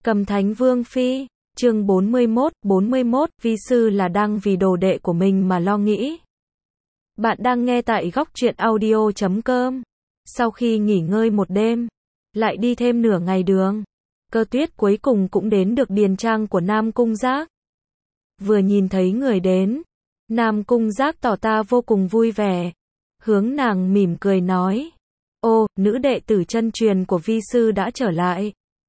Cầm Thánh Vương Phi, chương 41, vi sư là đang vì đồ đệ của mình mà lo nghĩ. Bạn đang nghe tại góc truyện audio.com. Sau khi nghỉ ngơi một đêm, lại đi thêm nửa ngày đường, Cơ Tuyết cuối cùng cũng đến được điền trang của Nam Cung Giác. Vừa nhìn thấy người đến, Nam Cung Giác tỏ ta vô cùng vui vẻ, hướng nàng mỉm cười nói: "Ô, nữ đệ tử chân truyền của vi sư đã trở lại."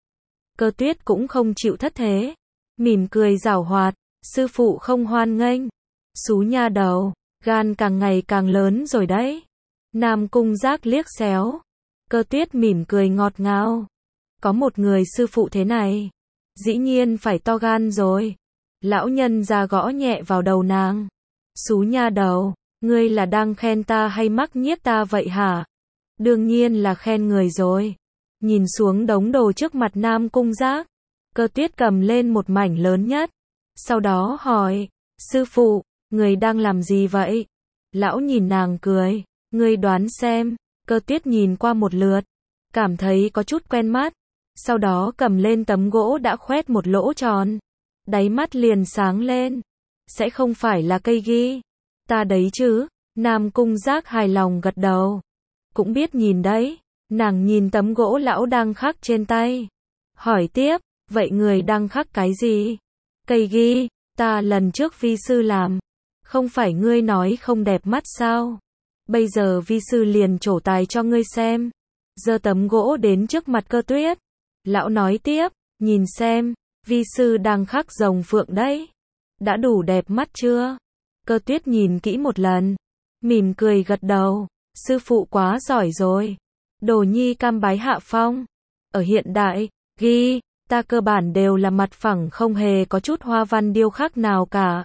Cơ Tuyết cũng không chịu thất thế, mỉm cười giảo hoạt: "Sư phụ không hoan nghênh, xú nha đầu, gan càng ngày càng lớn rồi đấy." Nam Cung Giác liếc xéo, Cơ Tuyết mỉm cười ngọt ngào: "Có một người sư phụ thế này, dĩ nhiên phải to gan rồi." Lão nhân ra gõ nhẹ vào đầu nàng: "Xú nha đầu, ngươi là đang khen ta hay mắc nhiếc ta vậy hả?" "Đương nhiên là khen người rồi." Nhìn xuống đống đồ trước mặt Nam Cung Giác, Cơ Tuyết cầm lên một mảnh lớn nhất, sau đó hỏi: "Sư phụ, người đang làm gì vậy?" Lão nhìn nàng cười: "Ngươi đoán xem." Cơ Tuyết nhìn qua một lượt, cảm thấy có chút quen mắt, sau đó cầm lên tấm gỗ đã khoét một lỗ tròn, đáy mắt liền sáng lên: "Sẽ không phải là cây ghi ta đấy chứ?" Nam Cung Giác hài lòng gật đầu: "Cũng biết nhìn đấy." Nàng nhìn tấm gỗ lão đang khắc trên tay, hỏi tiếp: "Vậy người đang khắc cái gì?" "Cây ghi ta lần trước vi sư làm, không phải ngươi nói không đẹp mắt sao? Bây giờ vi sư liền trổ tài cho ngươi xem." Giơ tấm gỗ đến trước mặt Cơ Tuyết, lão nói tiếp: "Nhìn xem, vi sư đang khắc rồng phượng đấy, đã đủ đẹp mắt chưa?" Cơ Tuyết nhìn kỹ một lần, mỉm cười gật đầu: "Sư phụ quá giỏi rồi, đồ nhi cam bái hạ phong." Ở hiện đại, ghi ta cơ bản đều là mặt phẳng, không hề có chút hoa văn điêu khắc nào cả.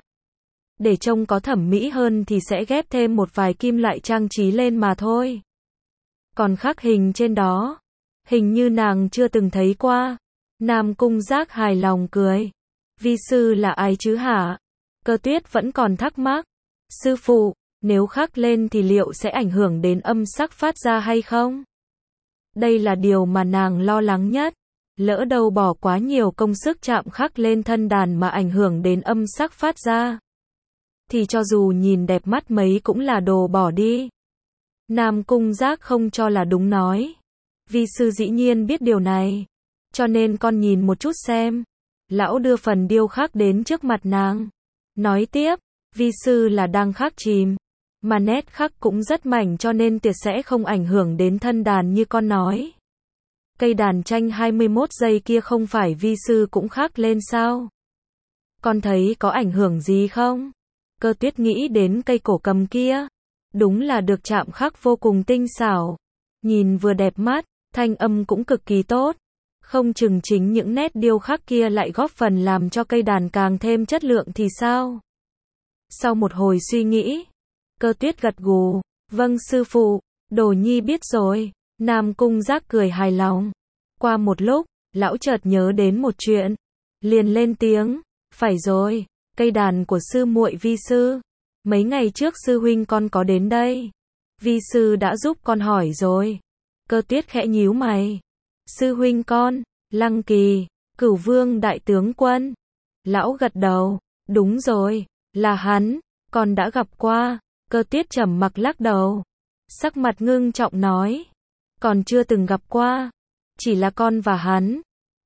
Để trông có thẩm mỹ hơn thì sẽ ghép thêm một vài kim loại trang trí lên mà thôi. Còn khắc hình trên đó, hình như nàng chưa từng thấy qua." Nam Cung Giác hài lòng cười: "Vi sư là ai chứ hả?" Cơ Tuyết vẫn còn thắc mắc: "Sư phụ, nếu khắc lên thì liệu sẽ ảnh hưởng đến âm sắc phát ra hay không?" Đây là điều mà nàng lo lắng nhất, lỡ đâu bỏ quá nhiều công sức chạm khắc lên thân đàn mà ảnh hưởng đến âm sắc phát ra, thì cho dù nhìn đẹp mắt mấy cũng là đồ bỏ đi. Nam Cung Giác không cho là đúng nói: "Vi sư dĩ nhiên biết điều này, cho nên con nhìn một chút xem." Lão đưa phần điêu khắc đến trước mặt nàng, nói tiếp: "Vi sư là đang khắc chìm, mà nét khắc cũng rất mảnh cho nên tuyệt sẽ không ảnh hưởng đến thân đàn như con nói. Cây đàn tranh 21 giây kia không phải vi sư cũng khắc lên sao? Con thấy có ảnh hưởng gì không?" Cơ Tuyết nghĩ đến cây cổ cầm kia, đúng là được chạm khắc vô cùng tinh xảo, nhìn vừa đẹp mắt, thanh âm cũng cực kỳ tốt, không chừng chính những nét điêu khắc kia lại góp phần làm cho cây đàn càng thêm chất lượng thì sao? Sau một hồi suy nghĩ, Cơ Tuyết gật gù: "Vâng sư phụ, đồ nhi biết rồi." Nam Cung Giác cười hài lòng. Qua một lúc, lão chợt nhớ đến một chuyện, liền lên tiếng: "Phải rồi, cây đàn của sư muội vi sư, mấy ngày trước sư huynh con có đến đây, vi sư đã giúp con hỏi rồi." Cơ Tuyết khẽ nhíu mày: "Sư huynh con, Lăng Kỳ, Cửu Vương đại tướng quân?" Lão gật đầu: "Đúng rồi, là hắn, con đã gặp qua." Cơ Tuyết trầm mặc lắc đầu, sắc mặt ngưng trọng nói: "Còn chưa từng gặp qua, chỉ là con và hắn."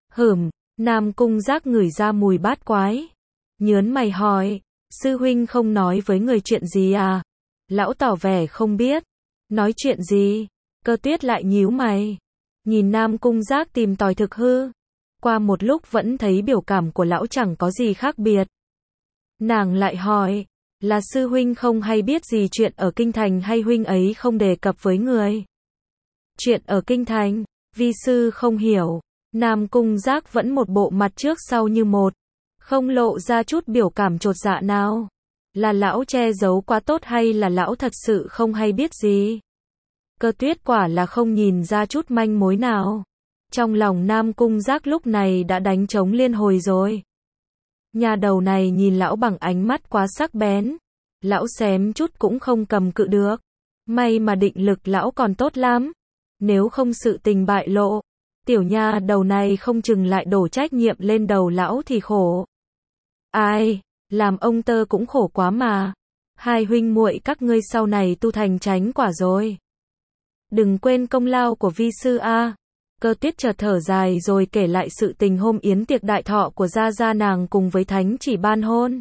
Nam Cung Giác ngửi ra mùi bát quái, nhớn mày hỏi: "Sư huynh không nói với người chuyện gì à?" Lão tỏ vẻ không biết. "Nói chuyện gì?" Cơ Tuyết lại nhíu mày, nhìn Nam Cung Giác tìm tòi thực hư. Qua một lúc vẫn thấy biểu cảm của lão chẳng có gì khác biệt. Nàng lại hỏi: "Là sư huynh không hay biết gì chuyện ở kinh thành hay huynh ấy không đề cập với người?" "Chuyện ở kinh thành, vi sư không hiểu." Nam Cung Giác vẫn một bộ mặt trước sau như một, không lộ ra chút biểu cảm chột dạ nào. Là lão che giấu quá tốt hay là lão thật sự không hay biết gì? Cơ Tuyết quả là không nhìn ra chút manh mối nào. Trong lòng Nam Cung Giác lúc này đã đánh trống liên hồi rồi. Nhà đầu này nhìn lão bằng ánh mắt quá sắc bén, lão xém chút cũng không cầm cự được. May mà định lực lão còn tốt lắm, nếu không sự tình bại lộ, tiểu nha đầu này không chừng lại đổ trách nhiệm lên đầu lão thì khổ. Ai, làm ông tơ cũng khổ quá mà. Hai huynh muội các ngươi sau này tu thành chánh quả rồi. Đừng quên công lao của vi sư a. Cơ Tuyết chợt thở dài rồi kể lại sự tình hôm yến tiệc đại thọ của gia gia nàng cùng với thánh chỉ ban hôn.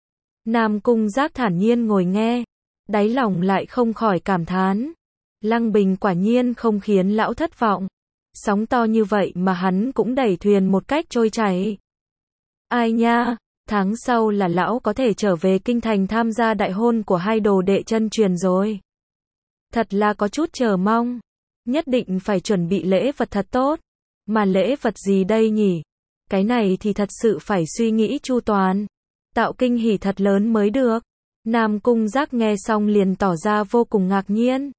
Nam Cung Giác thản nhiên ngồi nghe, đáy lòng lại không khỏi cảm thán. Lăng Bình quả nhiên không khiến lão thất vọng. Sóng to như vậy mà hắn cũng đẩy thuyền một cách trôi chảy. Ai nha, tháng sau là lão có thể trở về kinh thành tham gia đại hôn của hai đồ đệ chân truyền rồi. Thật là có chút chờ mong. Nhất định phải chuẩn bị lễ vật thật tốt. Mà lễ vật gì đây nhỉ? Cái này thì thật sự phải suy nghĩ chu toàn. Tạo kinh hỉ thật lớn mới được. Nam Cung Giác nghe xong liền tỏ ra vô cùng ngạc nhiên.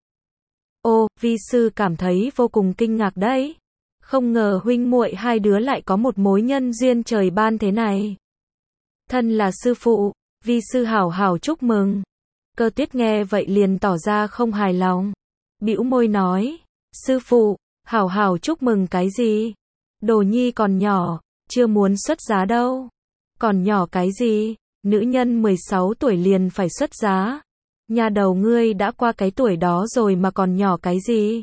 Ô, vi sư cảm thấy vô cùng kinh ngạc đấy. Không ngờ huynh muội hai đứa lại có một mối nhân duyên trời ban thế này. Thân là sư phụ, vi sư hảo hảo chúc mừng. Cơ Tuyết nghe vậy liền tỏ ra không hài lòng. Bĩu môi nói, sư phụ, hảo hảo chúc mừng cái gì? Đồ nhi còn nhỏ, chưa muốn xuất giá đâu. Còn nhỏ cái gì? Nữ nhân 16 tuổi liền phải xuất giá. Nhà đầu ngươi đã qua cái tuổi đó rồi mà còn nhỏ cái gì?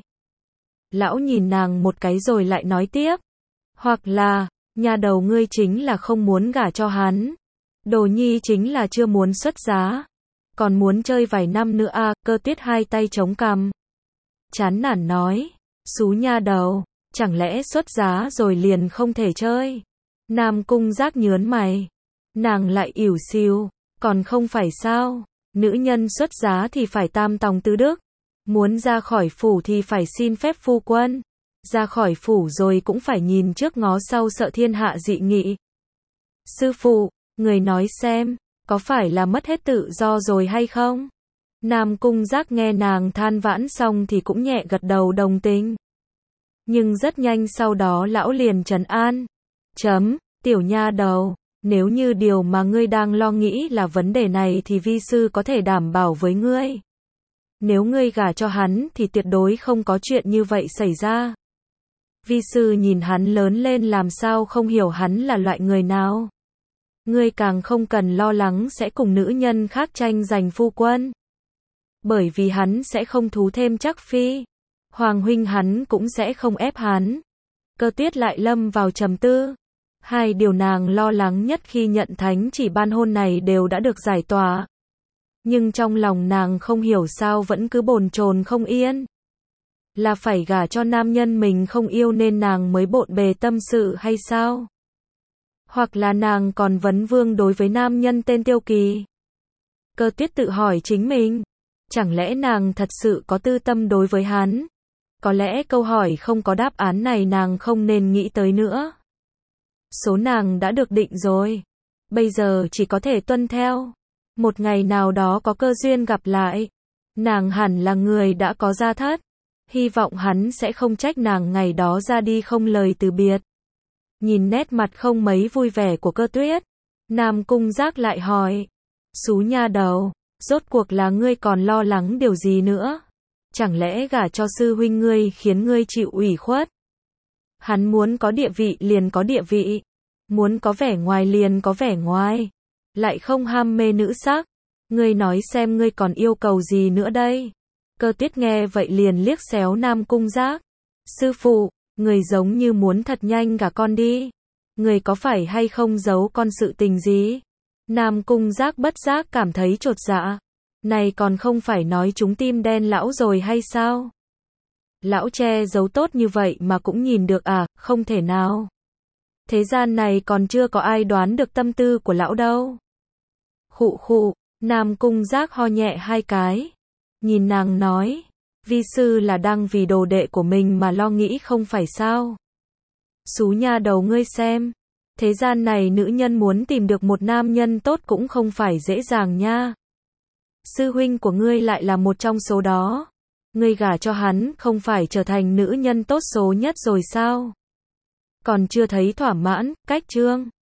Lão nhìn nàng một cái rồi lại nói tiếp. Hoặc là, nhà đầu ngươi chính là không muốn gả cho hắn. Đồ nhi chính là chưa muốn xuất giá. Còn muốn chơi vài năm nữa à? Cơ Tuyết hai tay chống cằm. Chán nản nói. Xú nha đầu, chẳng lẽ xuất giá rồi liền không thể chơi? Nam Cung Giác nhớn mày. Nàng lại ỉu xìu. Còn không phải sao? Nữ nhân xuất giá thì phải tam tòng tứ đức. Muốn ra khỏi phủ thì phải xin phép phu quân. Ra khỏi phủ rồi cũng phải nhìn trước ngó sau sợ thiên hạ dị nghị. Sư phụ, người nói xem, có phải là mất hết tự do rồi hay không? Nam Cung Giác nghe nàng than vãn xong thì cũng nhẹ gật đầu đồng tình. Nhưng rất nhanh sau đó lão liền trấn an. Tiểu nha đầu, nếu như điều mà ngươi đang lo nghĩ là vấn đề này thì vi sư có thể đảm bảo với ngươi. Nếu ngươi gả cho hắn thì tuyệt đối không có chuyện như vậy xảy ra. Vi sư nhìn hắn lớn lên làm sao không hiểu hắn là loại người nào. Ngươi càng không cần lo lắng sẽ cùng nữ nhân khác tranh giành phu quân. Bởi vì hắn sẽ không thú thêm chắc phi. Hoàng huynh hắn cũng sẽ không ép hắn. Cơ Tuyết lại lâm vào trầm tư. Hai điều nàng lo lắng nhất khi nhận thánh chỉ ban hôn này đều đã được giải tỏa. Nhưng trong lòng nàng không hiểu sao vẫn cứ bồn chồn không yên. Là phải gả cho nam nhân mình không yêu nên nàng mới bộn bề tâm sự hay sao? Hoặc là nàng còn vấn vương đối với nam nhân tên Tiêu Kỳ? Cơ Tuyết tự hỏi chính mình. Chẳng lẽ nàng thật sự có tư tâm đối với hắn? Có lẽ câu hỏi không có đáp án này nàng không nên nghĩ tới nữa. Số nàng đã được định rồi. Bây giờ chỉ có thể tuân theo. Một ngày nào đó có cơ duyên gặp lại. Nàng hẳn là người đã có gia thất. Hy vọng hắn sẽ không trách nàng ngày đó ra đi không lời từ biệt. Nhìn nét mặt không mấy vui vẻ của Cơ Tuyết. Nam Cung Giác lại hỏi. Xú nha đầu, rốt cuộc là ngươi còn lo lắng điều gì nữa? Chẳng lẽ gả cho sư huynh ngươi khiến ngươi chịu ủy khuất? Hắn muốn có địa vị liền có địa vị. Muốn có vẻ ngoài liền có vẻ ngoài. Lại không ham mê nữ sắc. Ngươi nói xem ngươi còn yêu cầu gì nữa đây? Cơ Tuyết nghe vậy liền liếc xéo Nam Cung Giác. Sư phụ, người giống như muốn thật nhanh gả con đi. Người có phải hay không giấu con sự tình gì? Nam Cung Giác bất giác cảm thấy chột dạ. Này còn không phải nói chúng tim đen lão rồi hay sao? Lão che giấu tốt như vậy mà cũng nhìn được à? Không thể nào. Thế gian này còn chưa có ai đoán được tâm tư của lão đâu. Khụ khụ, Nam Cung Giác ho nhẹ hai cái. Nhìn nàng nói, vi sư là đang vì đồ đệ của mình mà lo nghĩ không phải sao? Xú nha đầu ngươi xem, thế gian này nữ nhân muốn tìm được một nam nhân tốt cũng không phải dễ dàng nha. Sư huynh của ngươi lại là một trong số đó. Ngươi gả cho hắn không phải trở thành nữ nhân tốt số nhất rồi sao? Còn chưa thấy thỏa mãn, cách chương.